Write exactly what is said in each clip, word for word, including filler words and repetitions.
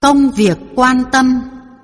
Công việc quan tâm.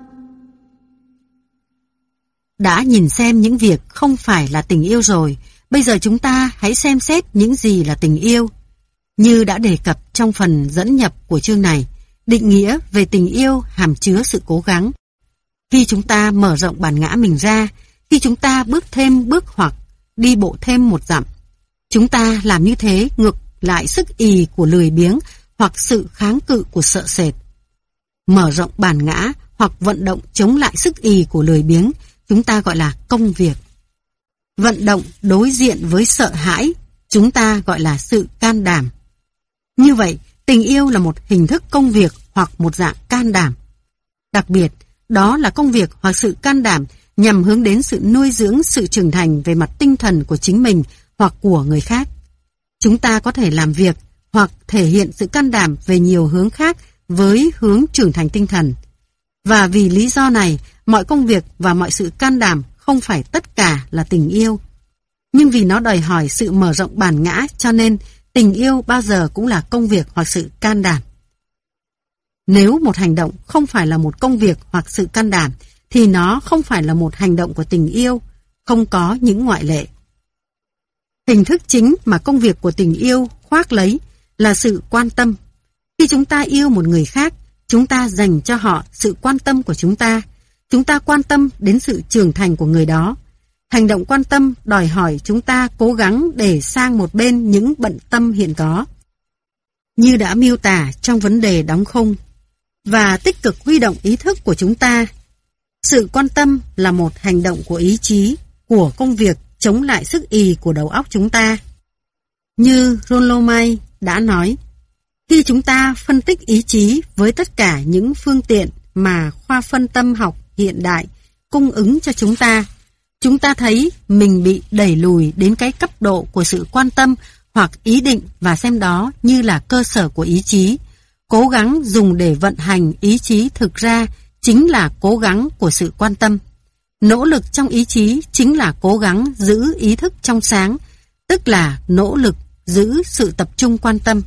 Đã nhìn xem những việc không phải là tình yêu rồi, bây giờ chúng ta hãy xem xét những gì là tình yêu. Như đã đề cập trong phần dẫn nhập của chương này, định nghĩa về tình yêu hàm chứa sự cố gắng. Khi chúng ta mở rộng bản ngã mình ra, khi chúng ta bước thêm bước hoặc đi bộ thêm một dặm, chúng ta làm như thế ngược lại sức ì của lười biếng hoặc sự kháng cự của sợ sệt. Mở rộng bản ngã hoặc vận động chống lại sức ì của lười biếng, chúng ta gọi là công việc. Vận động đối diện với sợ hãi, chúng ta gọi là sự can đảm. Như vậy, tình yêu là một hình thức công việc hoặc một dạng can đảm. Đặc biệt, đó là công việc hoặc sự can đảm nhằm hướng đến sự nuôi dưỡng sự trưởng thành về mặt tinh thần của chính mình hoặc của người khác. Chúng ta có thể làm việc hoặc thể hiện sự can đảm về nhiều hướng khác với hướng trưởng thành tinh thần. Và vì lý do này, mọi công việc và mọi sự can đảm không phải tất cả là tình yêu. Nhưng vì nó đòi hỏi sự mở rộng bản ngã, cho nên tình yêu bao giờ cũng là công việc hoặc sự can đảm. Nếu một hành động không phải là một công việc hoặc sự can đảm, thì nó không phải là một hành động của tình yêu, không có những ngoại lệ. Hình thức chính mà công việc của tình yêu khoác lấy là sự quan tâm. Khi chúng ta yêu một người khác, chúng ta dành cho họ sự quan tâm của chúng ta. Chúng ta quan tâm đến sự trưởng thành của người đó. Hành động quan tâm đòi hỏi chúng ta cố gắng để sang một bên những bận tâm hiện có, như đã miêu tả trong vấn đề đóng khung, và tích cực huy động ý thức của chúng ta. Sự quan tâm là một hành động của ý chí, của công việc chống lại sức ì của đầu óc chúng ta. Như Rollo May đã nói, khi chúng ta phân tích ý chí với tất cả những phương tiện mà khoa phân tâm học hiện đại cung ứng cho chúng ta, chúng ta thấy mình bị đẩy lùi đến cái cấp độ của sự quan tâm hoặc ý định và xem đó như là cơ sở của ý chí. Cố gắng dùng để vận hành ý chí thực ra chính là cố gắng của sự quan tâm. Nỗ lực trong ý chí chính là cố gắng giữ ý thức trong sáng, tức là nỗ lực giữ sự tập trung quan tâm.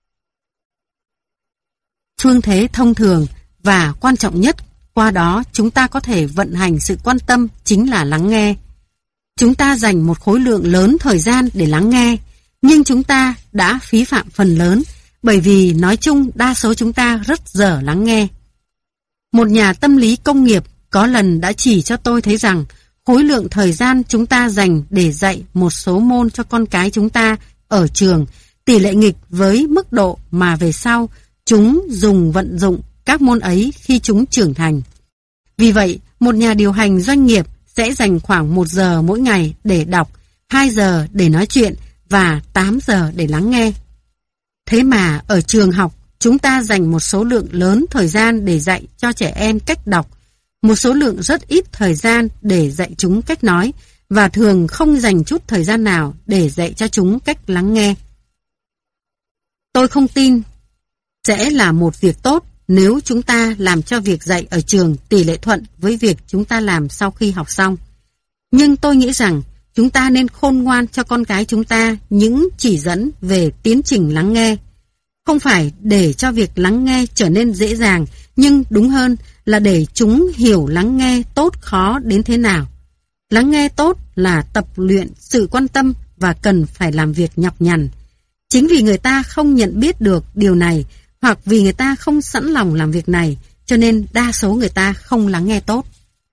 Phương thế thông thường và quan trọng nhất, qua đó chúng ta có thể vận hành sự quan tâm chính là lắng nghe. Chúng ta dành một khối lượng lớn thời gian để lắng nghe, nhưng chúng ta đã phí phạm phần lớn, bởi vì nói chung đa số chúng ta rất dở lắng nghe. Một nhà tâm lý công nghiệp có lần đã chỉ cho tôi thấy rằng khối lượng thời gian chúng ta dành để dạy một số môn cho con cái chúng ta ở trường tỷ lệ nghịch với mức độ mà về sau chúng dùng vận dụng các môn ấy khi chúng trưởng thành. Vì vậy, một nhà điều hành doanh nghiệp sẽ dành khoảng một giờ mỗi ngày để đọc, hai giờ để nói chuyện và tám giờ để lắng nghe. Thế mà ở trường học, chúng ta dành một số lượng lớn thời gian để dạy cho trẻ em cách đọc, một số lượng rất ít thời gian để dạy chúng cách nói, và thường không dành chút thời gian nào để dạy cho chúng cách lắng nghe. Tôi không tin sẽ là một việc tốt nếu chúng ta làm cho việc dạy ở trường tỷ lệ thuận với việc chúng ta làm sau khi học xong. Nhưng tôi nghĩ rằng chúng ta nên khôn ngoan cho con cái chúng ta những chỉ dẫn về tiến trình lắng nghe. Không phải để cho việc lắng nghe trở nên dễ dàng, nhưng đúng hơn là để chúng hiểu lắng nghe tốt khó đến thế nào. Lắng nghe tốt là tập luyện sự quan tâm và cần phải làm việc nhọc nhằn. Chính vì người ta không nhận biết được điều này, hoặc vì người ta không sẵn lòng làm việc này, cho nên đa số người ta không lắng nghe tốt.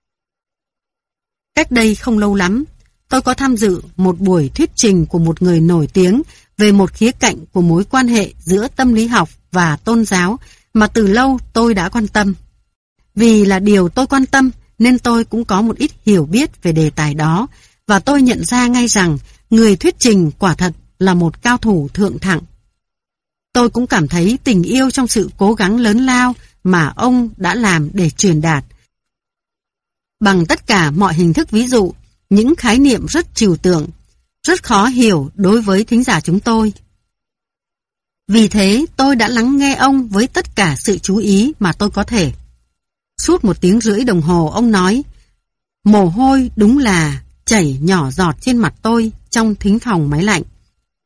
Cách đây không lâu lắm, tôi có tham dự một buổi thuyết trình của một người nổi tiếng về một khía cạnh của mối quan hệ giữa tâm lý học và tôn giáo mà từ lâu tôi đã quan tâm. Vì là điều tôi quan tâm nên tôi cũng có một ít hiểu biết về đề tài đó, và tôi nhận ra ngay rằng người thuyết trình quả thật là một cao thủ thượng thặng. Tôi cũng cảm thấy tình yêu trong sự cố gắng lớn lao mà ông đã làm để truyền đạt. Bằng tất cả mọi hình thức ví dụ, những khái niệm rất trừu tượng, rất khó hiểu đối với thính giả chúng tôi. Vì thế tôi đã lắng nghe ông với tất cả sự chú ý mà tôi có thể. Suốt một tiếng rưỡi đồng hồ ông nói, mồ hôi đúng là chảy nhỏ giọt trên mặt tôi trong thính phòng máy lạnh.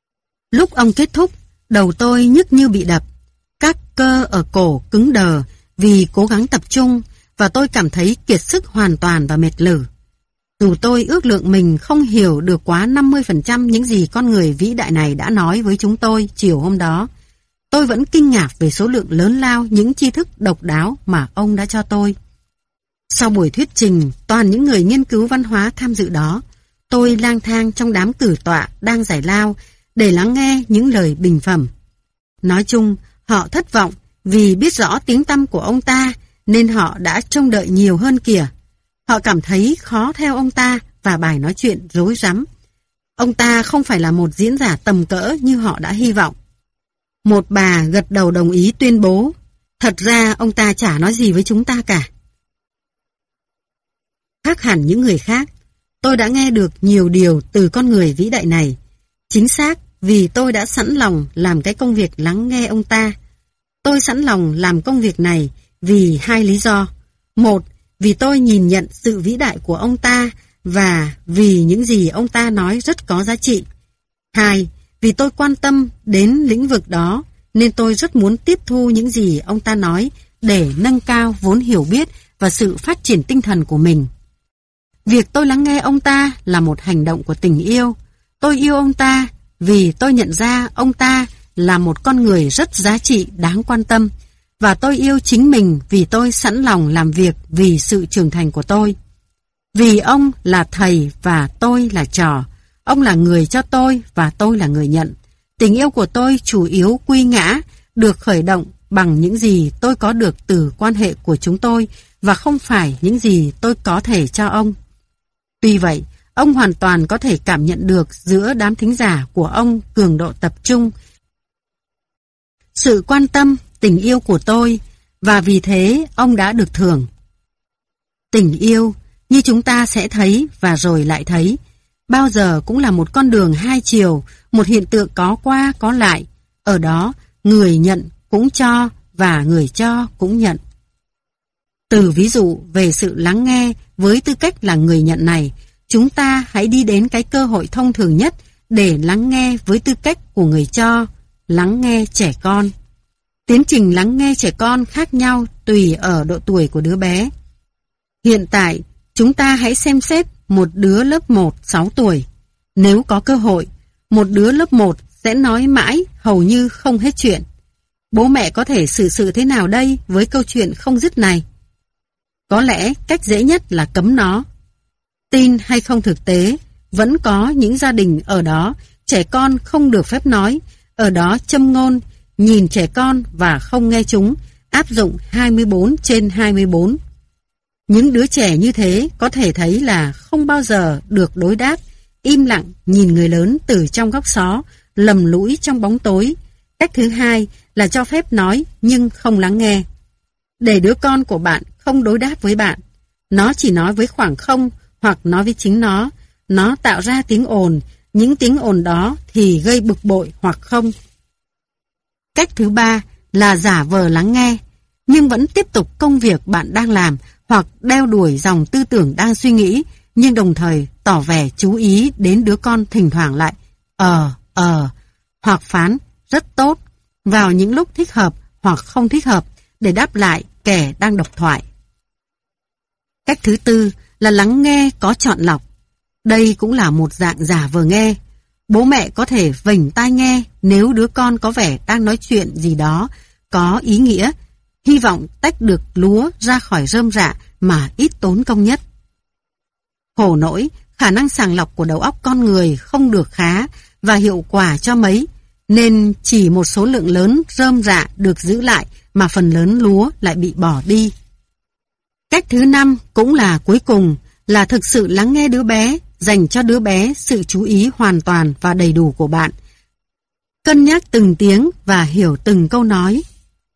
Lúc ông kết thúc, đầu tôi nhức như bị đập, các cơ ở cổ cứng đờ vì cố gắng tập trung, và tôi cảm thấy kiệt sức hoàn toàn và mệt lử. Dù tôi ước lượng mình không hiểu được quá năm mươi phần trăm những gì con người vĩ đại này đã nói với chúng tôi chiều hôm đó, tôi vẫn kinh ngạc về số lượng lớn lao những tri thức độc đáo mà ông đã cho tôi. Sau buổi thuyết trình toàn những người nghiên cứu văn hóa tham dự đó, tôi lang thang trong đám cử tọa đang giải lao để lắng nghe những lời bình phẩm. Nói chung, họ thất vọng vì biết rõ tiếng tăm của ông ta nên họ đã trông đợi nhiều hơn kìa. Họ cảm thấy khó theo ông ta và bài nói chuyện rối rắm. Ông ta không phải là một diễn giả tầm cỡ như họ đã hy vọng. Một bà gật đầu đồng ý tuyên bố, thật ra ông ta chả nói gì với chúng ta cả. Khác hẳn những người khác, tôi đã nghe được nhiều điều từ con người vĩ đại này. Chính xác vì tôi đã sẵn lòng làm cái công việc lắng nghe ông ta. Tôi sẵn lòng làm công việc này vì hai lý do. Một, vì tôi nhìn nhận sự vĩ đại của ông ta và vì những gì ông ta nói rất có giá trị. Hai, vì tôi quan tâm đến lĩnh vực đó nên tôi rất muốn tiếp thu những gì ông ta nói để nâng cao vốn hiểu biết và sự phát triển tinh thần của mình. Việc tôi lắng nghe ông ta là một hành động của tình yêu. Tôi yêu ông ta vì tôi nhận ra ông ta là một con người rất giá trị, đáng quan tâm. Và tôi yêu chính mình vì tôi sẵn lòng làm việc vì sự trưởng thành của tôi. Vì ông là thầy và tôi là trò. Ông là người cho tôi và tôi là người nhận. Tình yêu của tôi chủ yếu quy ngã, được khởi động bằng những gì tôi có được từ quan hệ của chúng tôi và không phải những gì tôi có thể cho ông. Tuy vậy, ông hoàn toàn có thể cảm nhận được giữa đám thính giả của ông cường độ tập trung, sự quan tâm, tình yêu của tôi, và vì thế ông đã được thưởng. Tình yêu, như chúng ta sẽ thấy và rồi lại thấy, bao giờ cũng là một con đường hai chiều, một hiện tượng có qua có lại. Ở đó, người nhận cũng cho và người cho cũng nhận. Từ ví dụ về sự lắng nghe với tư cách là người nhận này, chúng ta hãy đi đến cái cơ hội thông thường nhất để lắng nghe với tư cách của người cho, lắng nghe trẻ con. Tiến trình lắng nghe trẻ con khác nhau tùy ở độ tuổi của đứa bé. Hiện tại, chúng ta hãy xem xét một đứa lớp một sáu tuổi. Nếu có cơ hội, một đứa lớp một sẽ nói mãi hầu như không hết chuyện. Bố mẹ có thể xử sự thế nào đây với câu chuyện không dứt này? Có lẽ cách dễ nhất là cấm nó. Tin hay không thực tế, vẫn có những gia đình ở đó trẻ con không được phép nói, ở đó châm ngôn, nhìn trẻ con và không nghe chúng, áp dụng hai mươi bốn trên hai mươi bốn. Những đứa trẻ như thế có thể thấy là không bao giờ được đối đáp, im lặng nhìn người lớn từ trong góc xó, lầm lũi trong bóng tối. Cách thứ hai là cho phép nói nhưng không lắng nghe. Để đứa con của bạn không đối đáp với bạn, nó chỉ nói với khoảng không hoặc nói với chính nó, nó tạo ra tiếng ồn, những tiếng ồn đó thì gây bực bội hoặc không. Cách thứ ba là giả vờ lắng nghe, nhưng vẫn tiếp tục công việc bạn đang làm hoặc đeo đuổi dòng tư tưởng đang suy nghĩ, nhưng đồng thời tỏ vẻ chú ý đến đứa con thỉnh thoảng lại ờ, ờ, hoặc phán rất tốt vào những lúc thích hợp hoặc không thích hợp để đáp lại kẻ đang độc thoại. Cách thứ tư là lắng nghe có chọn lọc. Đây cũng là một dạng giả vờ nghe. Bố mẹ có thể vểnh tai nghe nếu đứa con có vẻ đang nói chuyện gì đó có ý nghĩa, hy vọng tách được lúa ra khỏi rơm rạ mà ít tốn công nhất. Khổ nỗi, khả năng sàng lọc của đầu óc con người không được khá và hiệu quả cho mấy, nên chỉ một số lượng lớn rơm rạ được giữ lại mà phần lớn lúa lại bị bỏ đi. Cách thứ năm cũng là cuối cùng là thực sự lắng nghe đứa bé, dành cho đứa bé sự chú ý hoàn toàn và đầy đủ của bạn. Cân nhắc từng tiếng và hiểu từng câu nói.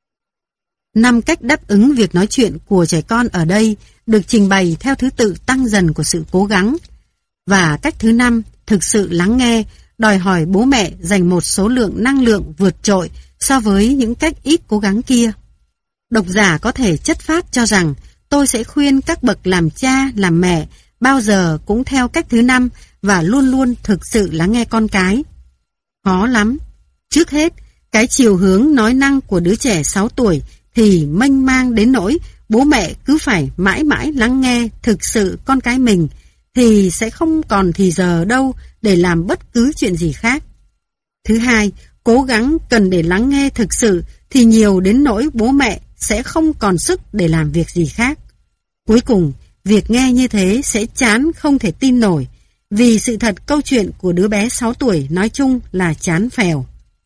Năm cách đáp ứng việc nói chuyện của trẻ con ở đây được trình bày theo thứ tự tăng dần của sự cố gắng. Và cách thứ năm, thực sự lắng nghe, đòi hỏi bố mẹ dành một số lượng năng lượng vượt trội so với những cách ít cố gắng kia. Độc giả có thể chất phát cho rằng tôi sẽ khuyên các bậc làm cha, làm mẹ bao giờ cũng theo cách thứ năm và luôn luôn thực sự lắng nghe con cái. Khó lắm. Trước hết, cái chiều hướng nói năng của đứa trẻ sáu tuổi thì mênh mang đến nỗi bố mẹ cứ phải mãi mãi lắng nghe thực sự con cái mình, thì sẽ không còn thì giờ đâu để làm bất cứ chuyện gì khác. Thứ hai, cố gắng cần để lắng nghe thực sự thì nhiều đến nỗi bố mẹ sẽ không còn sức để làm việc gì khác. Cuối cùng, việc nghe như thế sẽ chán không thể tin nổi, vì sự thật câu chuyện của đứa bé sáu tuổi nói chung là chán phèo.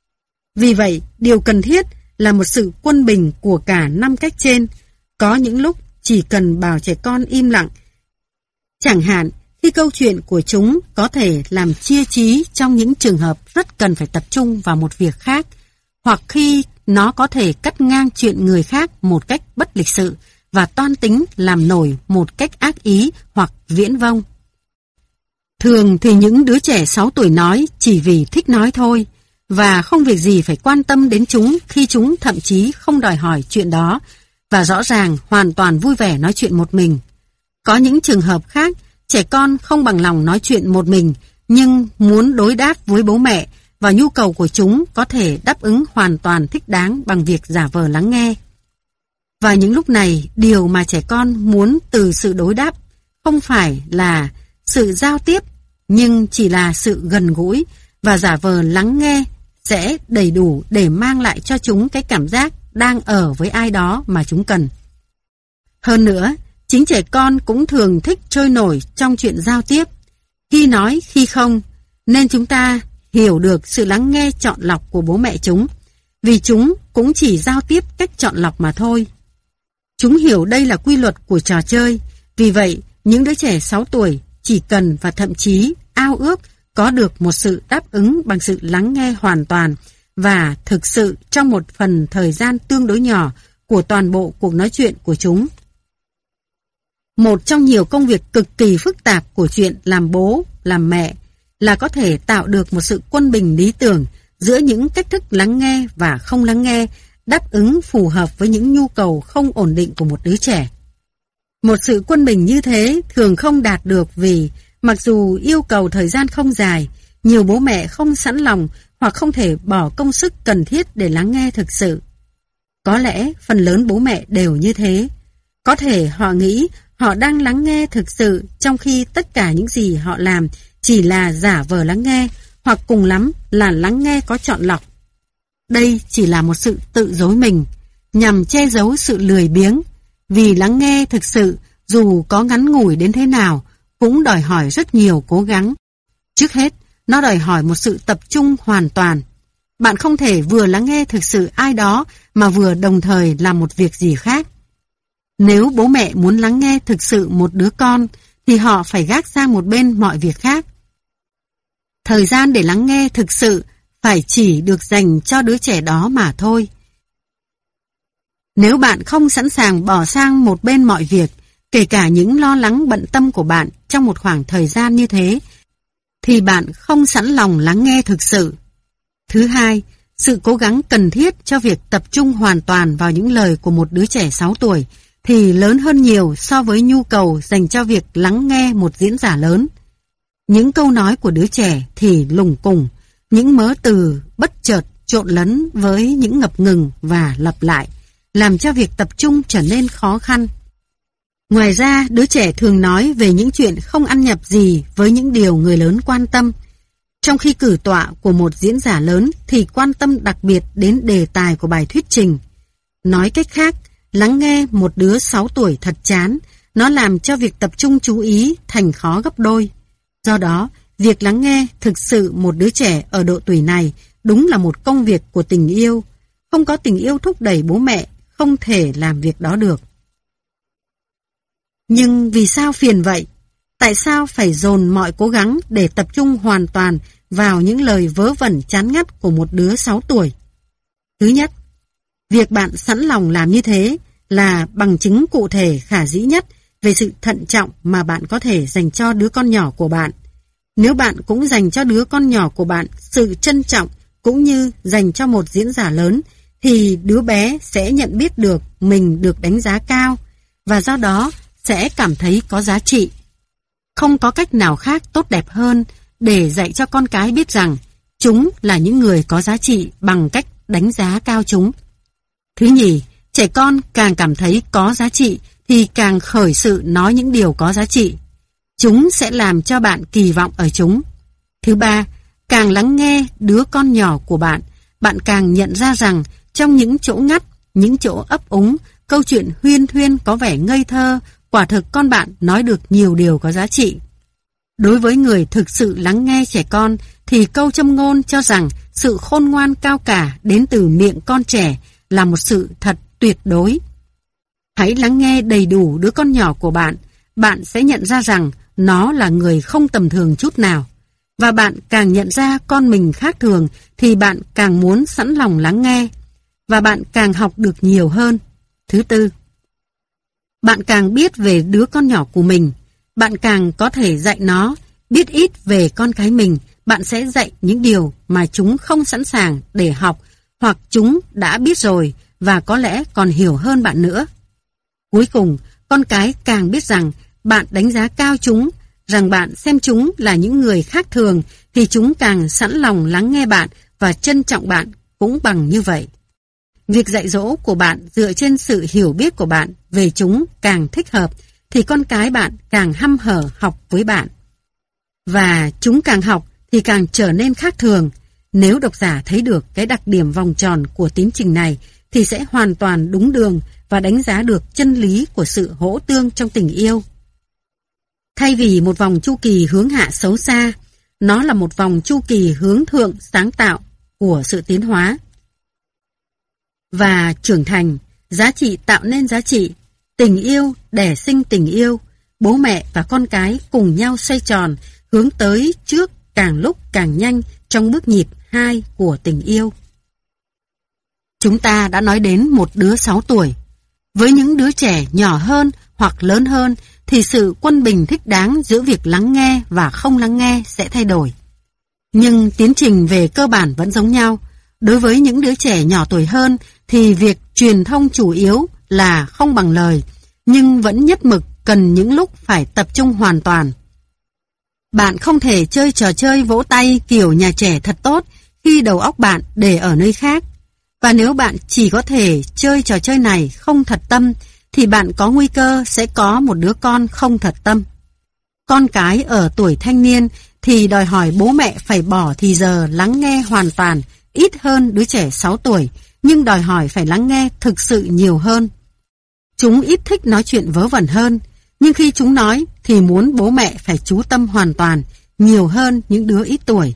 Vì vậy, điều cần thiết là một sự quân bình của cả năm cách trên. Có những lúc chỉ cần bảo trẻ con im lặng. Chẳng hạn, khi câu chuyện của chúng có thể làm chia trí trong những trường hợp rất cần phải tập trung vào một việc khác, hoặc khi nó có thể cắt ngang chuyện người khác một cách bất lịch sự và toan tính làm nổi một cách ác ý hoặc viễn vông. Thường thì những đứa trẻ sáu tuổi nói chỉ vì thích nói thôi, và không việc gì phải quan tâm đến chúng khi chúng thậm chí không đòi hỏi chuyện đó, và rõ ràng hoàn toàn vui vẻ nói chuyện một mình. Có những trường hợp khác, trẻ con không bằng lòng nói chuyện một mình, nhưng muốn đối đáp với bố mẹ, và nhu cầu của chúng có thể đáp ứng hoàn toàn thích đáng bằng việc giả vờ lắng nghe. Và những lúc này, điều mà trẻ con muốn từ sự đối đáp không phải là sự giao tiếp, nhưng chỉ là sự gần gũi, và giả vờ lắng nghe sẽ đầy đủ để mang lại cho chúng cái cảm giác đang ở với ai đó mà chúng cần. Hơn nữa, chính trẻ con cũng thường thích trôi nổi trong chuyện giao tiếp, khi nói khi không, nên chúng ta hiểu được sự lắng nghe chọn lọc của bố mẹ chúng, vì chúng cũng chỉ giao tiếp cách chọn lọc mà thôi. Chúng hiểu đây là quy luật của trò chơi, vì vậy những đứa trẻ sáu tuổi chỉ cần và thậm chí ao ước có được một sự đáp ứng bằng sự lắng nghe hoàn toàn và thực sự trong một phần thời gian tương đối nhỏ của toàn bộ cuộc nói chuyện của chúng. Một trong nhiều công việc cực kỳ phức tạp của chuyện làm bố, làm mẹ là có thể tạo được một sự quân bình lý tưởng giữa những cách thức lắng nghe và không lắng nghe, đáp ứng phù hợp với những nhu cầu không ổn định của một đứa trẻ. Một sự quân bình như thế thường không đạt được vì, mặc dù yêu cầu thời gian không dài, nhiều bố mẹ không sẵn lòng hoặc không thể bỏ công sức cần thiết để lắng nghe thực sự. Có lẽ phần lớn bố mẹ đều như thế. Có thể họ nghĩ họ đang lắng nghe thực sự, trong khi tất cả những gì họ làm chỉ là giả vờ lắng nghe, hoặc cùng lắm là lắng nghe có chọn lọc. Đây chỉ là một sự tự dối mình, nhằm che giấu sự lười biếng, vì lắng nghe thực sự, dù có ngắn ngủi đến thế nào, cũng đòi hỏi rất nhiều cố gắng. Trước hết, nó đòi hỏi một sự tập trung hoàn toàn. Bạn không thể vừa lắng nghe thực sự ai đó mà vừa đồng thời làm một việc gì khác. Nếu bố mẹ muốn lắng nghe thực sự một đứa con, thì họ phải gác sang một bên mọi việc khác. Thời gian để lắng nghe thực sự phải chỉ được dành cho đứa trẻ đó mà thôi. Nếu bạn không sẵn sàng bỏ sang một bên mọi việc, kể cả những lo lắng bận tâm của bạn trong một khoảng thời gian như thế, thì bạn không sẵn lòng lắng nghe thực sự. Thứ hai, sự cố gắng cần thiết cho việc tập trung hoàn toàn vào những lời của một đứa trẻ sáu tuổi thì lớn hơn nhiều so với nhu cầu dành cho việc lắng nghe một diễn giả lớn. Những câu nói của đứa trẻ thì lủng củng, những mớ từ bất chợt trộn lẫn với những ngập ngừng và lặp lại, làm cho việc tập trung trở nên khó khăn. Ngoài ra, đứa trẻ thường nói về những chuyện không ăn nhập gì với những điều người lớn quan tâm. Trong khi cử tọa của một diễn giả lớn thì quan tâm đặc biệt đến đề tài của bài thuyết trình. Nói cách khác, lắng nghe một đứa sáu tuổi thật chán, nó làm cho việc tập trung chú ý thành khó gấp đôi. Do đó, việc lắng nghe thực sự một đứa trẻ ở độ tuổi này đúng là một công việc của tình yêu. Không có tình yêu thúc đẩy bố mẹ, không thể làm việc đó được. Nhưng vì sao phiền vậy? Tại sao phải dồn mọi cố gắng để tập trung hoàn toàn vào những lời vớ vẩn chán ngắt của một đứa sáu tuổi? Thứ nhất, việc bạn sẵn lòng làm như thế là bằng chứng cụ thể khả dĩ nhất về sự thận trọng mà bạn có thể dành cho đứa con nhỏ của bạn. Nếu bạn cũng dành cho đứa con nhỏ của bạn sự trân trọng cũng như dành cho một diễn giả lớn, thì đứa bé sẽ nhận biết được mình được đánh giá cao và do đó sẽ cảm thấy có giá trị. Không có cách nào khác tốt đẹp hơn để dạy cho con cái biết rằng chúng là những người có giá trị bằng cách đánh giá cao chúng. Thứ nhì, Trẻ con càng cảm thấy có giá trị thì càng khởi sự nói những điều có giá trị. Chúng sẽ làm cho bạn kỳ vọng ở chúng. Thứ ba, càng lắng nghe đứa con nhỏ của bạn, bạn càng nhận ra rằng trong những chỗ ngắt, những chỗ ấp úng, câu chuyện huyên thuyên có vẻ ngây thơ, quả thực con bạn nói được nhiều điều có giá trị. Đối với người thực sự lắng nghe trẻ con thì câu châm ngôn cho rằng sự khôn ngoan cao cả đến từ miệng con trẻ là một sự thật tuyệt đối. Hãy lắng nghe đầy đủ đứa con nhỏ của bạn, bạn sẽ nhận ra rằng nó là người không tầm thường chút nào. Và bạn càng nhận ra con mình khác thường thì bạn càng muốn sẵn lòng lắng nghe. Và bạn càng học được nhiều hơn. Thứ tư, bạn càng biết về đứa con nhỏ của mình, bạn càng có thể dạy nó. Biết ít về con cái mình, bạn sẽ dạy những điều mà chúng không sẵn sàng để học, hoặc chúng đã biết rồi và có lẽ còn hiểu hơn bạn nữa. Cuối cùng, con cái càng biết rằng bạn đánh giá cao chúng, rằng bạn xem chúng là những người khác thường, thì chúng càng sẵn lòng lắng nghe bạn và trân trọng bạn cũng bằng như vậy. Việc dạy dỗ của bạn dựa trên sự hiểu biết của bạn về chúng càng thích hợp, thì con cái bạn càng hăm hở học với bạn. Và chúng càng học thì càng trở nên khác thường. Nếu độc giả thấy được cái đặc điểm vòng tròn của tiến trình này thì sẽ hoàn toàn đúng đường và đánh giá được chân lý của sự hỗ tương trong tình yêu. Thay vì một vòng chu kỳ hướng hạ xấu xa, nó là một vòng chu kỳ hướng thượng sáng tạo của sự tiến hóa. Và trưởng thành, giá trị tạo nên giá trị, tình yêu đẻ sinh tình yêu, bố mẹ và con cái cùng nhau xoay tròn, hướng tới trước càng lúc càng nhanh trong bước nhịp hai của tình yêu. Chúng ta đã nói đến một đứa sáu tuổi. Với những đứa trẻ nhỏ hơn hoặc lớn hơn thì sự quân bình thích đáng giữa việc lắng nghe và không lắng nghe sẽ thay đổi. Nhưng tiến trình về cơ bản vẫn giống nhau. Đối với những đứa trẻ nhỏ tuổi hơn thì việc truyền thông chủ yếu là không bằng lời, nhưng vẫn nhất mực cần những lúc phải tập trung hoàn toàn. Bạn không thể chơi trò chơi vỗ tay kiểu nhà trẻ thật tốt khi đầu óc bạn để ở nơi khác. Và nếu bạn chỉ có thể chơi trò chơi này không thật tâm, thì bạn có nguy cơ sẽ có một đứa con không thật tâm. Con cái ở tuổi thanh niên thì đòi hỏi bố mẹ phải bỏ thì giờ lắng nghe hoàn toàn, ít hơn đứa trẻ sáu tuổi, nhưng đòi hỏi phải lắng nghe thực sự nhiều hơn. Chúng ít thích nói chuyện vớ vẩn hơn, nhưng khi chúng nói thì muốn bố mẹ phải chú tâm hoàn toàn, nhiều hơn những đứa ít tuổi.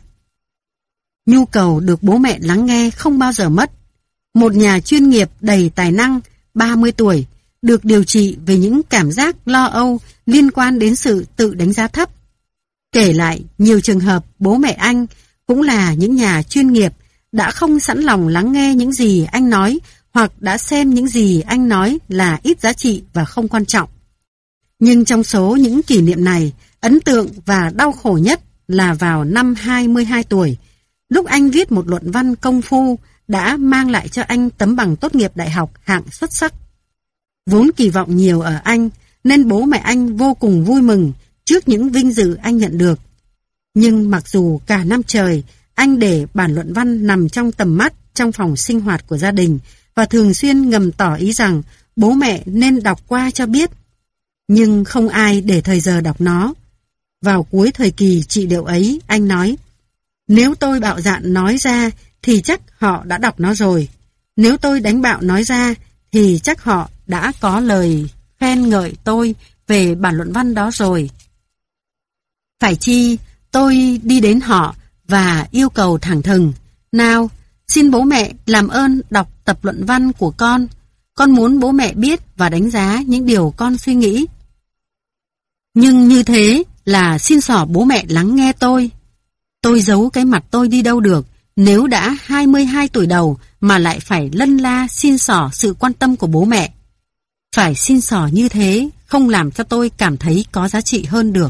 Nhu cầu được bố mẹ lắng nghe không bao giờ mất. Một nhà chuyên nghiệp đầy tài năng, ba mươi tuổi, được điều trị về những cảm giác lo âu liên quan đến sự tự đánh giá thấp. Kể lại nhiều trường hợp bố mẹ anh cũng là những nhà chuyên nghiệp đã không sẵn lòng lắng nghe những gì anh nói, hoặc đã xem những gì anh nói là ít giá trị và không quan trọng. Nhưng trong số những kỷ niệm này, ấn tượng và đau khổ nhất là vào năm hai mươi hai tuổi, lúc anh viết một luận văn công phu đã mang lại cho anh tấm bằng tốt nghiệp đại học hạng xuất sắc. Vốn kỳ vọng nhiều ở anh, nên bố mẹ anh vô cùng vui mừng trước những vinh dự anh nhận được. Nhưng mặc dù cả năm trời, anh để bản luận văn nằm trong tầm mắt trong phòng sinh hoạt của gia đình và thường xuyên ngầm tỏ ý rằng bố mẹ nên đọc qua cho biết. Nhưng không ai để thời giờ đọc nó. Vào cuối thời kỳ trị liệu ấy, anh nói: nếu tôi bạo dạn nói ra thì chắc họ đã đọc nó rồi. Nếu tôi đánh bạo nói ra thì chắc họ đã có lời khen ngợi tôi về bản luận văn đó rồi. Phải chi tôi đi đến họ và yêu cầu thẳng thừng: nào, xin bố mẹ làm ơn đọc tập luận văn của con. Con muốn bố mẹ biết và đánh giá những điều con suy nghĩ. Nhưng như thế là xin xỏ bố mẹ lắng nghe tôi. Tôi giấu cái mặt tôi đi đâu được, nếu đã hai mươi hai tuổi đầu mà lại phải lân la xin xỏ sự quan tâm của bố mẹ. Phải xin xỏ như thế không làm cho tôi cảm thấy có giá trị hơn được.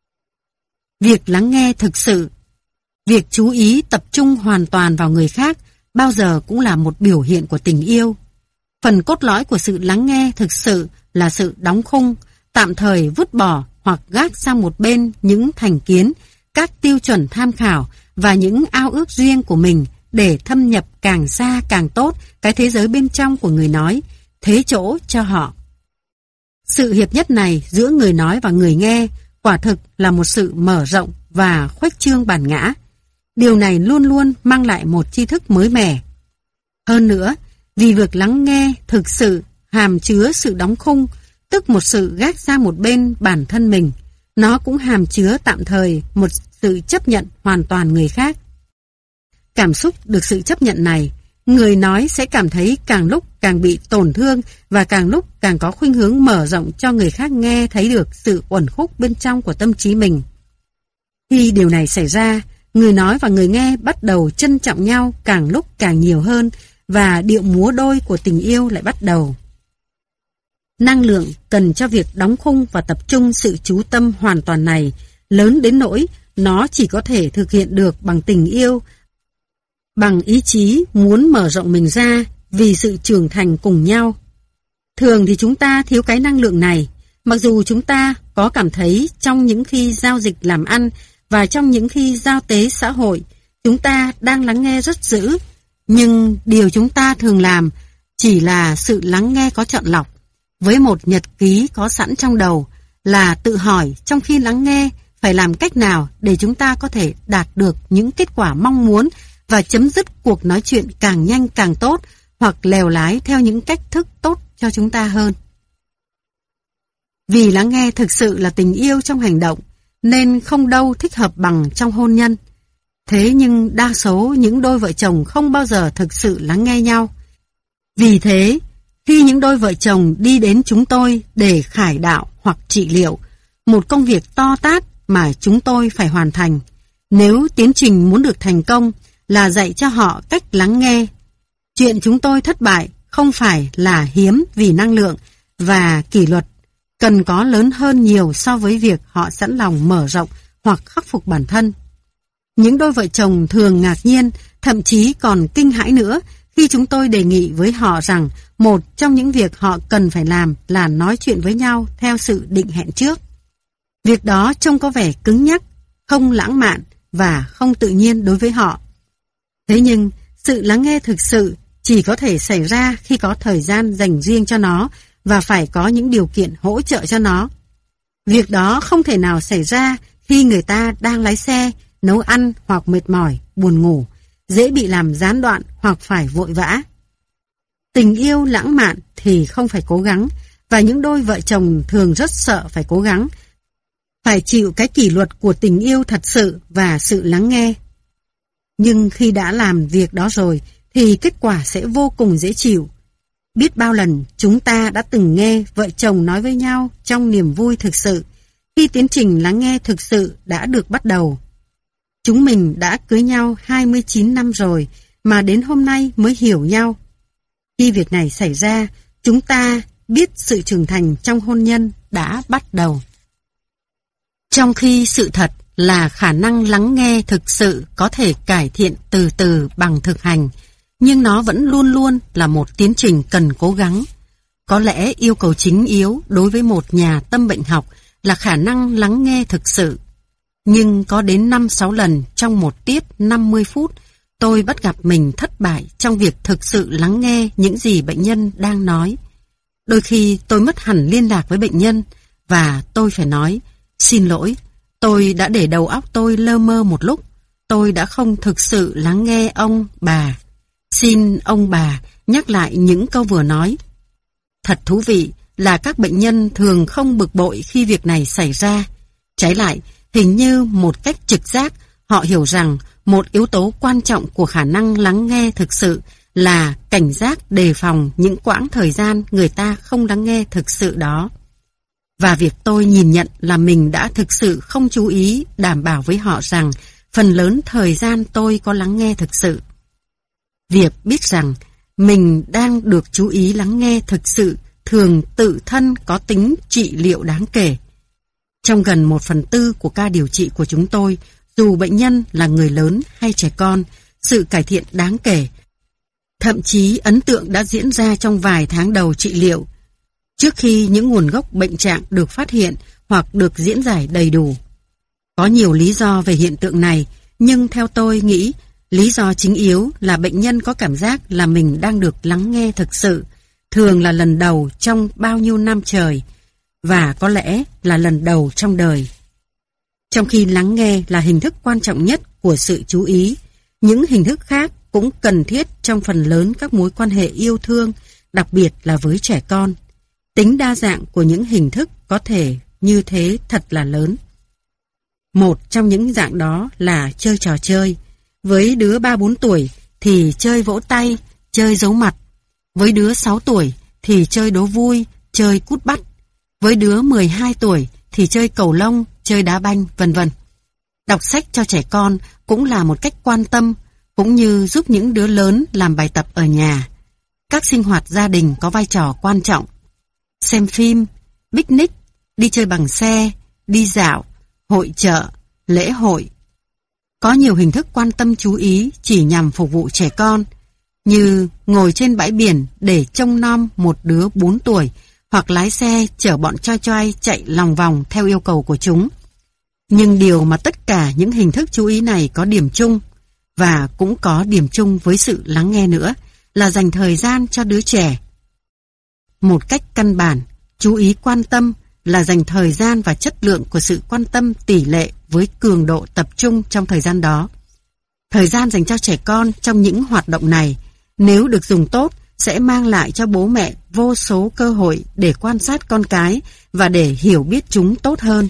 Việc lắng nghe thực sự, việc chú ý tập trung hoàn toàn vào người khác bao giờ cũng là một biểu hiện của tình yêu. Phần cốt lõi của sự lắng nghe thực sự là sự đóng khung, tạm thời vứt bỏ hoặc gác sang một bên những thành kiến, các tiêu chuẩn tham khảo và những ao ước riêng của mình để thâm nhập càng xa càng tốt cái thế giới bên trong của người nói, thế chỗ cho họ. Sự hiệp nhất này giữa người nói và người nghe quả thực là một sự mở rộng và khuếch trương bản ngã. Điều này luôn luôn mang lại một tri thức mới mẻ. Hơn nữa, vì việc lắng nghe thực sự hàm chứa sự đóng khung, tức một sự gác ra một bên bản thân mình, nó cũng hàm chứa tạm thời một sự chấp nhận hoàn toàn người khác. Cảm xúc được sự chấp nhận này, người nói sẽ cảm thấy càng lúc càng bị tổn thương và càng lúc càng có khuynh hướng mở rộng cho người khác nghe thấy được sự uẩn khúc bên trong của tâm trí mình. Khi điều này xảy ra, người nói và người nghe bắt đầu trân trọng nhau càng lúc càng nhiều hơn và điệu múa đôi của tình yêu lại bắt đầu. Năng lượng cần cho việc đóng khung và tập trung sự chú tâm hoàn toàn này lớn đến nỗi nó chỉ có thể thực hiện được bằng tình yêu, bằng ý chí muốn mở rộng mình ra vì sự trưởng thành cùng nhau. Thường thì chúng ta thiếu cái năng lượng này, mặc dù chúng ta có cảm thấy trong những khi giao dịch làm ăn và trong những khi giao tế xã hội, chúng ta đang lắng nghe rất dữ, nhưng điều chúng ta thường làm chỉ là sự lắng nghe có chọn lọc, với một nhật ký có sẵn trong đầu, là tự hỏi trong khi lắng nghe phải làm cách nào để chúng ta có thể đạt được những kết quả mong muốn và chấm dứt cuộc nói chuyện càng nhanh càng tốt, hoặc lèo lái theo những cách thức tốt cho chúng ta hơn. Vì lắng nghe thực sự là tình yêu trong hành động, nên không đâu thích hợp bằng trong hôn nhân. Thế nhưng đa số những đôi vợ chồng không bao giờ thực sự lắng nghe nhau. Vì thế, khi những đôi vợ chồng đi đến chúng tôi để khải đạo hoặc trị liệu, một công việc to tát mà chúng tôi phải hoàn thành, nếu tiến trình muốn được thành công là dạy cho họ cách lắng nghe. Chuyện chúng tôi thất bại không phải là hiếm vì năng lượng và kỷ luật cần có lớn hơn nhiều so với việc họ sẵn lòng mở rộng hoặc khắc phục bản thân. Những đôi vợ chồng thường ngạc nhiên, thậm chí còn kinh hãi nữa khi chúng tôi đề nghị với họ rằng một trong những việc họ cần phải làm là nói chuyện với nhau theo sự định hẹn trước. Việc đó trông có vẻ cứng nhắc, không lãng mạn và không tự nhiên đối với họ. Thế nhưng, sự lắng nghe thực sự chỉ có thể xảy ra khi có thời gian dành riêng cho nó và phải có những điều kiện hỗ trợ cho nó. Việc đó không thể nào xảy ra khi người ta đang lái xe, nấu ăn hoặc mệt mỏi, buồn ngủ, dễ bị làm gián đoạn hoặc phải vội vã. Tình yêu lãng mạn thì không phải cố gắng, và những đôi vợ chồng thường rất sợ phải cố gắng, phải chịu cái kỷ luật của tình yêu thật sự và sự lắng nghe. Nhưng khi đã làm việc đó rồi thì kết quả sẽ vô cùng dễ chịu. Biết bao lần chúng ta đã từng nghe vợ chồng nói với nhau trong niềm vui thực sự, khi tiến trình lắng nghe thực sự đã được bắt đầu. Chúng mình đã cưới nhau hai mươi chín năm rồi mà đến hôm nay mới hiểu nhau. Khi việc này xảy ra, chúng ta biết sự trưởng thành trong hôn nhân đã bắt đầu. Trong khi sự thật là khả năng lắng nghe thực sự có thể cải thiện từ từ bằng thực hành, nhưng nó vẫn luôn luôn là một tiến trình cần cố gắng. Có lẽ yêu cầu chính yếu đối với một nhà tâm bệnh học là khả năng lắng nghe thực sự. Nhưng có đến năm sáu lần trong một tiết năm mươi phút, tôi bắt gặp mình thất bại trong việc thực sự lắng nghe những gì bệnh nhân đang nói. Đôi khi tôi mất hẳn liên lạc với bệnh nhân và tôi phải nói, xin lỗi, tôi đã để đầu óc tôi lơ mơ một lúc, tôi đã không thực sự lắng nghe ông, bà. Xin ông bà nhắc lại những câu vừa nói. Thật thú vị là các bệnh nhân thường không bực bội khi việc này xảy ra. Trái lại, hình như một cách trực giác, họ hiểu rằng một yếu tố quan trọng của khả năng lắng nghe thực sự là cảnh giác đề phòng những quãng thời gian người ta không lắng nghe thực sự đó. Và việc tôi nhìn nhận là mình đã thực sự không chú ý đảm bảo với họ rằng phần lớn thời gian tôi có lắng nghe thực sự. Việc biết rằng mình đang được chú ý lắng nghe thực sự thường tự thân có tính trị liệu đáng kể. Trong gần một phần tư của ca điều trị của chúng tôi, dù bệnh nhân là người lớn hay trẻ con, sự cải thiện đáng kể. Thậm chí ấn tượng đã diễn ra trong vài tháng đầu trị liệu, trước khi những nguồn gốc bệnh trạng được phát hiện hoặc được diễn giải đầy đủ. Có nhiều lý do về hiện tượng này, nhưng theo tôi nghĩ, lý do chính yếu là bệnh nhân có cảm giác là mình đang được lắng nghe thực sự, thường là lần đầu trong bao nhiêu năm trời, và có lẽ là lần đầu trong đời. Trong khi lắng nghe là hình thức quan trọng nhất của sự chú ý, những hình thức khác cũng cần thiết trong phần lớn các mối quan hệ yêu thương, đặc biệt là với trẻ con. Tính đa dạng của những hình thức có thể như thế thật là lớn. Một trong những dạng đó là chơi trò chơi. Với đứa ba bốn tuổi thì chơi vỗ tay, chơi giấu mặt. Với đứa sáu tuổi thì chơi đố vui, chơi cút bắt. Với đứa mười hai tuổi thì chơi cầu lông, chơi đá banh, vân vân. Đọc sách cho trẻ con cũng là một cách quan tâm, cũng như giúp những đứa lớn làm bài tập ở nhà. Các sinh hoạt gia đình có vai trò quan trọng. Xem phim, picnic, đi chơi bằng xe, đi dạo, hội chợ, lễ hội. Có nhiều hình thức quan tâm chú ý chỉ nhằm phục vụ trẻ con, như ngồi trên bãi biển để trông nom một đứa bốn tuổi, hoặc lái xe chở bọn choi choi chạy lòng vòng theo yêu cầu của chúng. Nhưng điều mà tất cả những hình thức chú ý này có điểm chung, và cũng có điểm chung với sự lắng nghe nữa, là dành thời gian cho đứa trẻ. Một cách căn bản, chú ý quan tâm là dành thời gian và chất lượng của sự quan tâm tỷ lệ với cường độ tập trung trong thời gian đó. Thời gian dành cho trẻ con trong những hoạt động này, nếu được dùng tốt, sẽ mang lại cho bố mẹ vô số cơ hội để quan sát con cái và để hiểu biết chúng tốt hơn.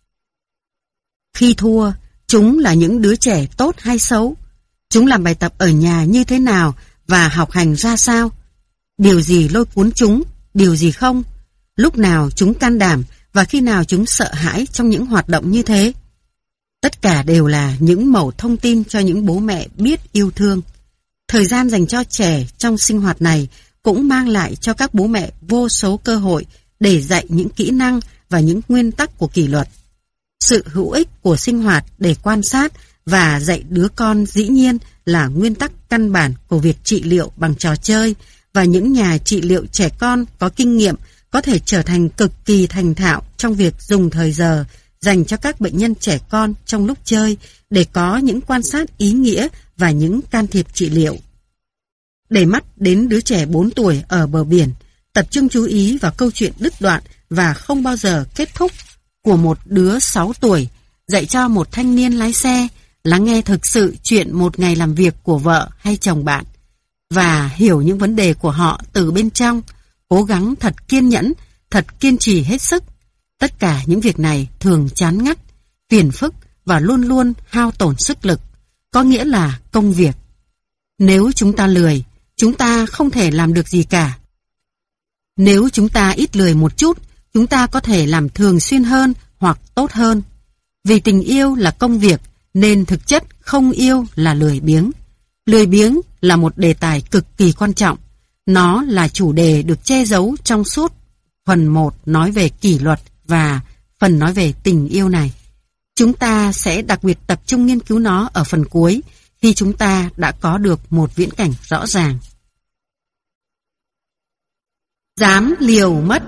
Khi thua, chúng là những đứa trẻ tốt hay xấu? Chúng làm bài tập ở nhà như thế nào và học hành ra sao? Điều gì lôi cuốn chúng, điều gì không? Lúc nào chúng can đảm và khi nào chúng sợ hãi trong những hoạt động như thế? Tất cả đều là những mẩu thông tin cho những bố mẹ biết yêu thương. Thời gian dành cho trẻ trong sinh hoạt này cũng mang lại cho các bố mẹ vô số cơ hội để dạy những kỹ năng và những nguyên tắc của kỷ luật. Sự hữu ích của sinh hoạt để quan sát và dạy đứa con dĩ nhiên là nguyên tắc căn bản của việc trị liệu bằng trò chơi, và những nhà trị liệu trẻ con có kinh nghiệm có thể trở thành cực kỳ thành thạo trong việc dùng thời giờ dành cho các bệnh nhân trẻ con trong lúc chơi để có những quan sát ý nghĩa và những can thiệp trị liệu. Để mắt đến đứa trẻ bốn tuổi ở bờ biển, tập trung chú ý vào câu chuyện đứt đoạn và không bao giờ kết thúc của một đứa sáu tuổi, dạy cho một thanh niên lái xe, lắng nghe thực sự chuyện một ngày làm việc của vợ hay chồng bạn, và hiểu những vấn đề của họ từ bên trong, cố gắng thật kiên nhẫn, thật kiên trì hết sức. Tất cả những việc này thường chán ngắt, phiền phức và luôn luôn hao tổn sức lực, có nghĩa là công việc. Nếu chúng ta lười, chúng ta không thể làm được gì cả. Nếu chúng ta ít lười một chút, chúng ta có thể làm thường xuyên hơn hoặc tốt hơn. Vì tình yêu là công việc, nên thực chất không yêu là lười biếng. Lười biếng là một đề tài cực kỳ quan trọng. Nó là chủ đề được che giấu trong suốt phần một nói về kỷ luật và phần nói về tình yêu này. Chúng ta sẽ đặc biệt tập trung nghiên cứu nó ở phần cuối, khi chúng ta đã có được một viễn cảnh rõ ràng. Dám liều mất.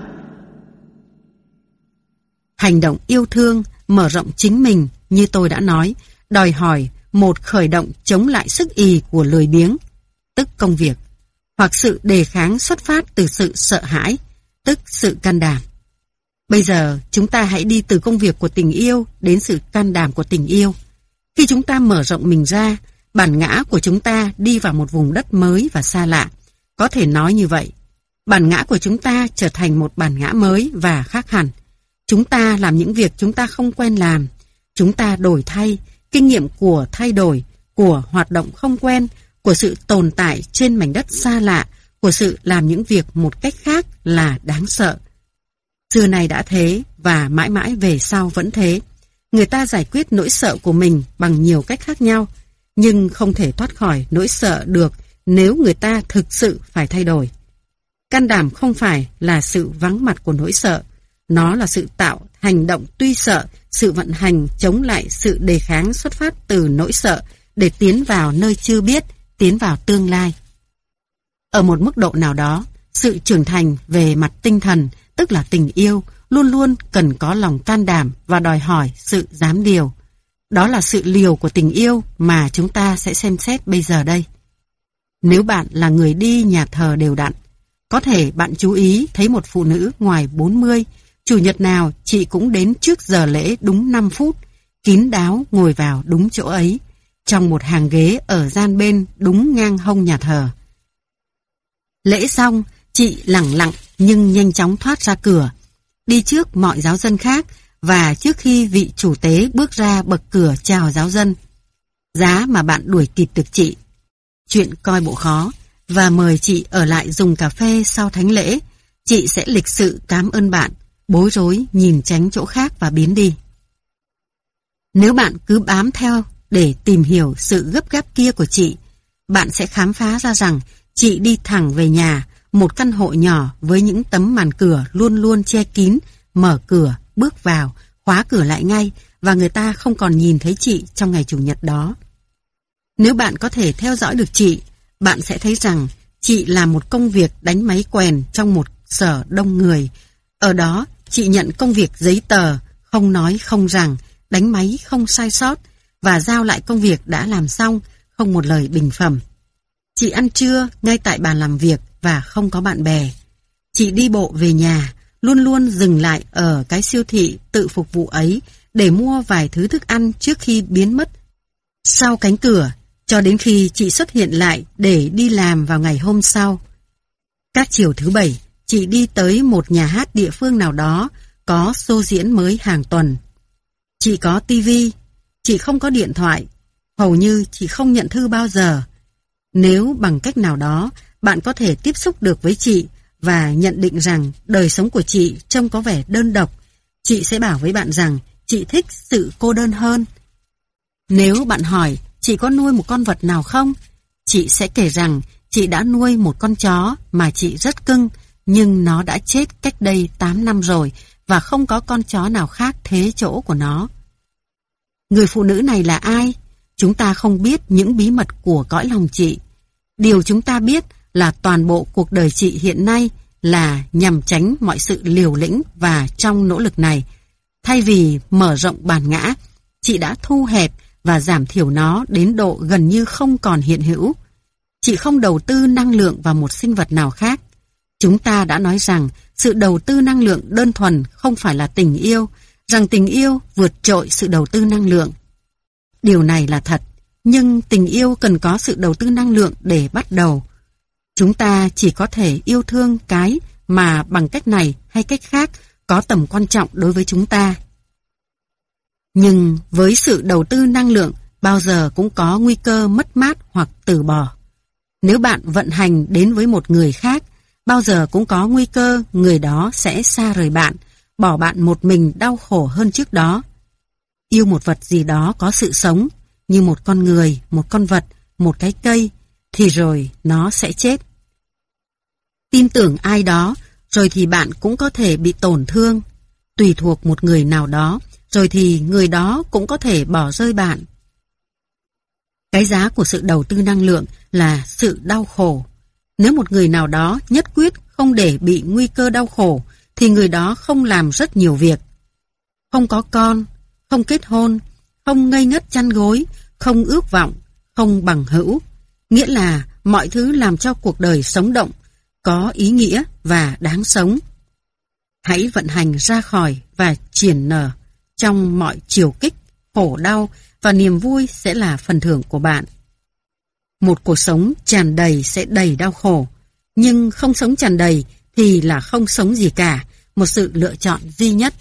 Hành động yêu thương, mở rộng chính mình, như tôi đã nói, đòi hỏi một khởi động chống lại sức ì của lười biếng, tức công việc, hoặc sự đề kháng xuất phát từ sự sợ hãi, tức sự can đảm. Bây giờ chúng ta hãy đi từ công việc của tình yêu đến sự can đảm của tình yêu. Khi chúng ta mở rộng mình ra, bản ngã của chúng ta đi vào một vùng đất mới và xa lạ. Có thể nói như vậy. Bản ngã của chúng ta trở thành một bản ngã mới và khác hẳn. Chúng ta làm những việc chúng ta không quen làm. Chúng ta đổi thay, kinh nghiệm của thay đổi, của hoạt động không quen, của sự tồn tại trên mảnh đất xa lạ, của sự làm những việc một cách khác là đáng sợ. Xưa này đã thế và mãi mãi về sau vẫn thế. Người ta giải quyết nỗi sợ của mình bằng nhiều cách khác nhau, nhưng không thể thoát khỏi nỗi sợ được nếu người ta thực sự phải thay đổi. Can đảm không phải là sự vắng mặt của nỗi sợ, nó là sự tạo hành động tuy sợ, sự vận hành chống lại sự đề kháng xuất phát từ nỗi sợ để tiến vào nơi chưa biết, tiến vào tương lai. Ở một mức độ nào đó, sự trưởng thành về mặt tinh thần, tức là tình yêu, luôn luôn cần có lòng can đảm và đòi hỏi sự dám điều. Đó là sự liều của tình yêu mà chúng ta sẽ xem xét bây giờ đây. Nếu bạn là người đi nhà thờ đều đặn, Có thể bạn chú ý thấy một phụ nữ ngoài bốn mươi, chủ nhật nào chị cũng đến trước giờ lễ đúng năm phút, kín đáo ngồi vào đúng chỗ ấy, trong một hàng ghế ở gian bên đúng ngang hông nhà thờ. Lễ xong, chị lẳng lặng nhưng nhanh chóng thoát ra cửa, đi trước mọi giáo dân khác và trước khi vị chủ tế bước ra bậc cửa chào giáo dân. Giá mà bạn đuổi kịp được chị. Chuyện coi bộ khó, và mời chị ở lại dùng cà phê sau thánh lễ, chị sẽ lịch sự cảm ơn bạn, bối rối nhìn tránh chỗ khác và biến đi. Nếu bạn cứ bám theo để tìm hiểu sự gấp gáp kia của chị, bạn sẽ khám phá ra rằng chị đi thẳng về nhà, một căn hộ nhỏ với những tấm màn cửa luôn luôn che kín, mở cửa, bước vào, khóa cửa lại ngay và người ta không còn nhìn thấy chị trong ngày chủ nhật đó. Nếu bạn có thể theo dõi được chị, bạn sẽ thấy rằng chị làm một công việc đánh máy quèn trong một sở đông người. Ở đó, chị nhận công việc giấy tờ, không nói không rằng, đánh máy không sai sót và giao lại công việc đã làm xong, không một lời bình phẩm. Chị ăn trưa ngay tại bàn làm việc và không có bạn bè. Chị đi bộ về nhà, luôn luôn dừng lại ở cái siêu thị tự phục vụ ấy để mua vài thứ thức ăn trước khi biến mất sau cánh cửa, cho đến khi chị xuất hiện lại để đi làm vào ngày hôm sau. Các chiều thứ bảy, chị đi tới một nhà hát địa phương nào đó có show diễn mới hàng tuần. Chị có tivi, chị không có điện thoại, hầu như chị không nhận thư bao giờ. Nếu bằng cách nào đó bạn có thể tiếp xúc được với chị và nhận định rằng đời sống của chị trông có vẻ đơn độc, chị sẽ bảo với bạn rằng chị thích sự cô đơn hơn. Nếu bạn hỏi chị có nuôi một con vật nào không, chị sẽ kể rằng chị đã nuôi một con chó mà chị rất cưng, nhưng nó đã chết cách đây tám năm rồi và không có con chó nào khác thế chỗ của nó. Người phụ nữ này là ai? Chúng ta không biết những bí mật của cõi lòng chị. Điều chúng ta biết là toàn bộ cuộc đời chị hiện nay là nhằm tránh mọi sự liều lĩnh, và trong nỗ lực này, thay vì mở rộng bản ngã, chị đã thu hẹp và giảm thiểu nó đến độ gần như không còn hiện hữu. Chị không đầu tư năng lượng vào một sinh vật nào khác. Chúng ta đã nói rằng sự đầu tư năng lượng đơn thuần không phải là tình yêu, rằng tình yêu vượt trội sự đầu tư năng lượng. Điều này là thật, nhưng tình yêu cần có sự đầu tư năng lượng để bắt đầu. Chúng ta chỉ có thể yêu thương cái mà bằng cách này hay cách khác có tầm quan trọng đối với chúng ta. Nhưng với sự đầu tư năng lượng, bao giờ cũng có nguy cơ mất mát hoặc từ bỏ. Nếu bạn vận hành đến với một người khác, bao giờ cũng có nguy cơ người đó sẽ xa rời bạn, bỏ bạn một mình đau khổ hơn trước đó. Yêu một vật gì đó có sự sống, như một con người, một con vật, một cái cây, thì rồi nó sẽ chết. Tin tưởng ai đó, rồi thì bạn cũng có thể bị tổn thương. Tùy thuộc một người nào đó, rồi thì người đó cũng có thể bỏ rơi bạn. Cái giá của sự đầu tư năng lượng là sự đau khổ. Nếu một người nào đó nhất quyết không để bị nguy cơ đau khổ, thì người đó không làm rất nhiều việc. Không có con, không kết hôn, không ngây ngất chăn gối, không ước vọng, không bằng hữu. Nghĩa là mọi thứ làm cho cuộc đời sống động, có ý nghĩa và đáng sống. Hãy vận hành ra khỏi và triển nở trong mọi chiều kích, khổ đau, và niềm vui sẽ là phần thưởng của bạn. Một cuộc sống tràn đầy sẽ đầy đau khổ, nhưng không sống tràn đầy thì là không sống gì cả, một sự lựa chọn duy nhất.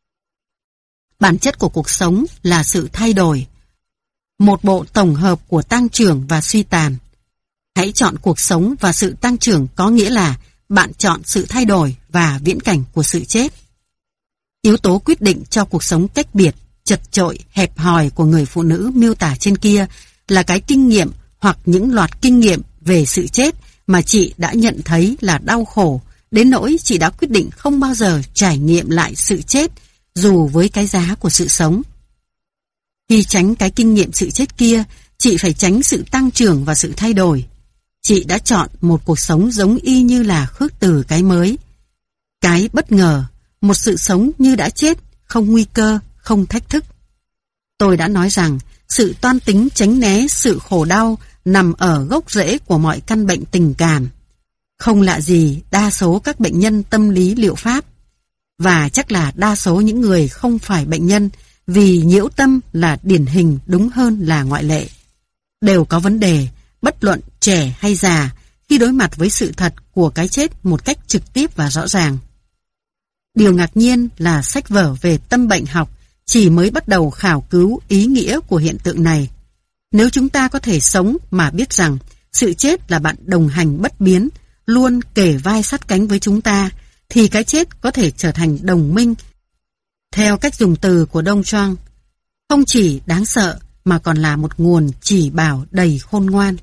Bản chất của cuộc sống là sự thay đổi, một bộ tổng hợp của tăng trưởng và suy tàn. Hãy chọn cuộc sống và sự tăng trưởng, có nghĩa là bạn chọn sự thay đổi và viễn cảnh của sự chết. Yếu tố quyết định cho cuộc sống cách biệt, chật chội, hẹp hòi của người phụ nữ miêu tả trên kia là cái kinh nghiệm hoặc những loạt kinh nghiệm về sự chết mà chị đã nhận thấy là đau khổ, đến nỗi chị đã quyết định không bao giờ trải nghiệm lại sự chết, dù với cái giá của sự sống. Khi tránh cái kinh nghiệm sự chết kia, chị phải tránh sự tăng trưởng và sự thay đổi. Chị đã chọn một cuộc sống giống y như là khước từ cái mới. Cái bất ngờ, một sự sống như đã chết, không nguy cơ, không thách thức. Tôi đã nói rằng sự toan tính tránh né sự khổ đau nằm ở gốc rễ của mọi căn bệnh tình cảm. Không lạ gì đa số các bệnh nhân tâm lý liệu pháp, và chắc là đa số những người không phải bệnh nhân, vì nhiễu tâm là điển hình đúng hơn là ngoại lệ, đều có vấn đề, bất luận trẻ hay già, khi đối mặt với sự thật của cái chết một cách trực tiếp và rõ ràng. Điều ngạc nhiên là sách vở về tâm bệnh học chỉ mới bắt đầu khảo cứu ý nghĩa của hiện tượng này. Nếu chúng ta có thể sống mà biết rằng sự chết là bạn đồng hành bất biến, luôn kề vai sát cánh với chúng ta, thì cái chết có thể trở thành đồng minh. Theo cách dùng từ của Đông Trang, không chỉ đáng sợ mà còn là một nguồn chỉ bảo đầy khôn ngoan.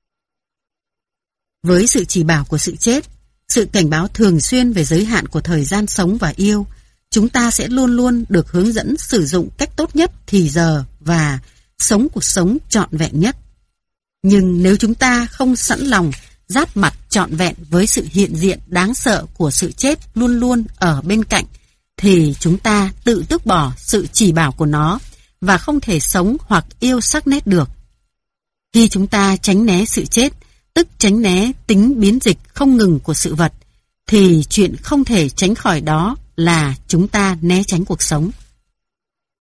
Với sự chỉ bảo của sự chết, sự cảnh báo thường xuyên về giới hạn của thời gian sống và yêu, chúng ta sẽ luôn luôn được hướng dẫn sử dụng cách tốt nhất thì giờ và sống cuộc sống trọn vẹn nhất. Nhưng nếu chúng ta không sẵn lòng giáp mặt trọn vẹn với sự hiện diện đáng sợ của sự chết luôn luôn ở bên cạnh, thì chúng ta tự tước bỏ sự chỉ bảo của nó và không thể sống hoặc yêu sắc nét được. Khi chúng ta tránh né sự chết, tức tránh né tính biến dịch không ngừng của sự vật, thì chuyện không thể tránh khỏi đó là chúng ta né tránh cuộc sống.